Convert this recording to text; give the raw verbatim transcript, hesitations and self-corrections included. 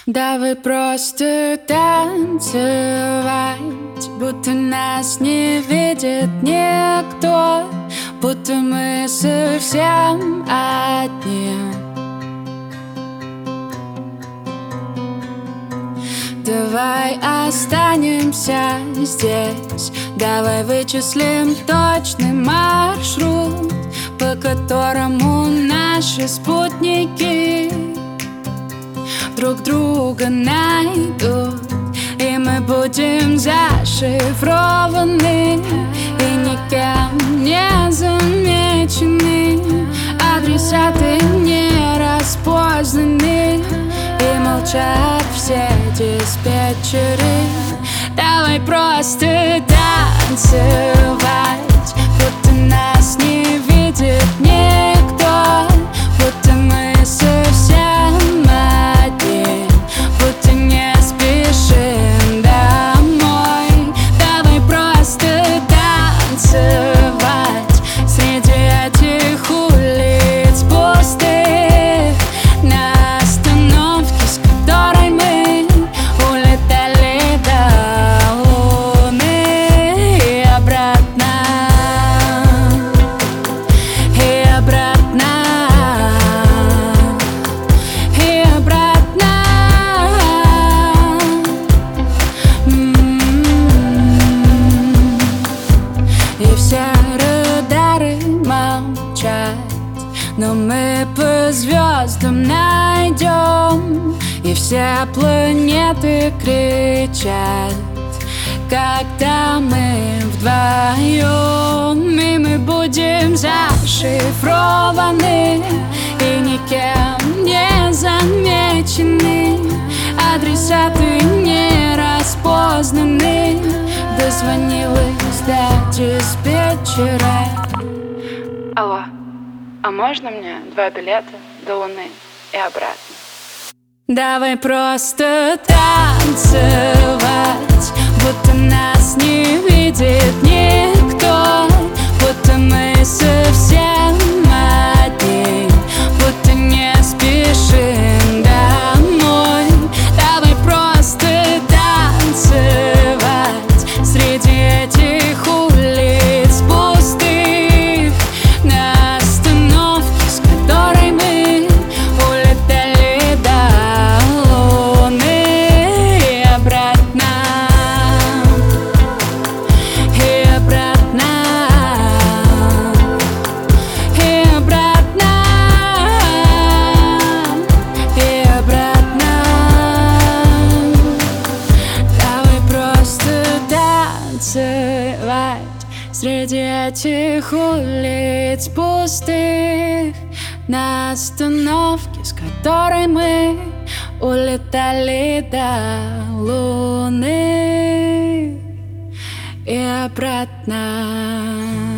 Давай просто танцевать, будто нас не видит никто, будто мы совсем одни. Давай останемся здесь, давай вычислим точный маршрут, по которому наши спутники друг друга найдут, и мы будем зашифрованы и никем не замечены. Адресаты не распознаны, и молчат все диспетчеры. Давай просто танцевать, будто нас не видит никто, будто мы совсем одни, будто не спешим домой. Давай просто танцевать среди этих улиц пустых, на остановке, с которой мы улетали до Луны и обратно, и обратно, и обратно. И все радары молчат, но мы по звездам найдем, и все планеты кричат, когда мы вдвоем, и мы будем зашифрованы и никем не замечены. Адресаты не распознаны, дозвонилась до диспетчера. Алло, а можно мне два билета до Луны и обратно? Давай просто танцевать, будто нас не видит никто, будто мы совсем одни, будто не спешим домой. Давай просто танцевать среди этих улиц пустых, на остановке, с которой мы улетали до Луны и обратно, и обратно, и обратно, и обратно. Давай просто танцевать среди этих улиц пустых, на остановке, с которой мы улетали до Луны и обратно.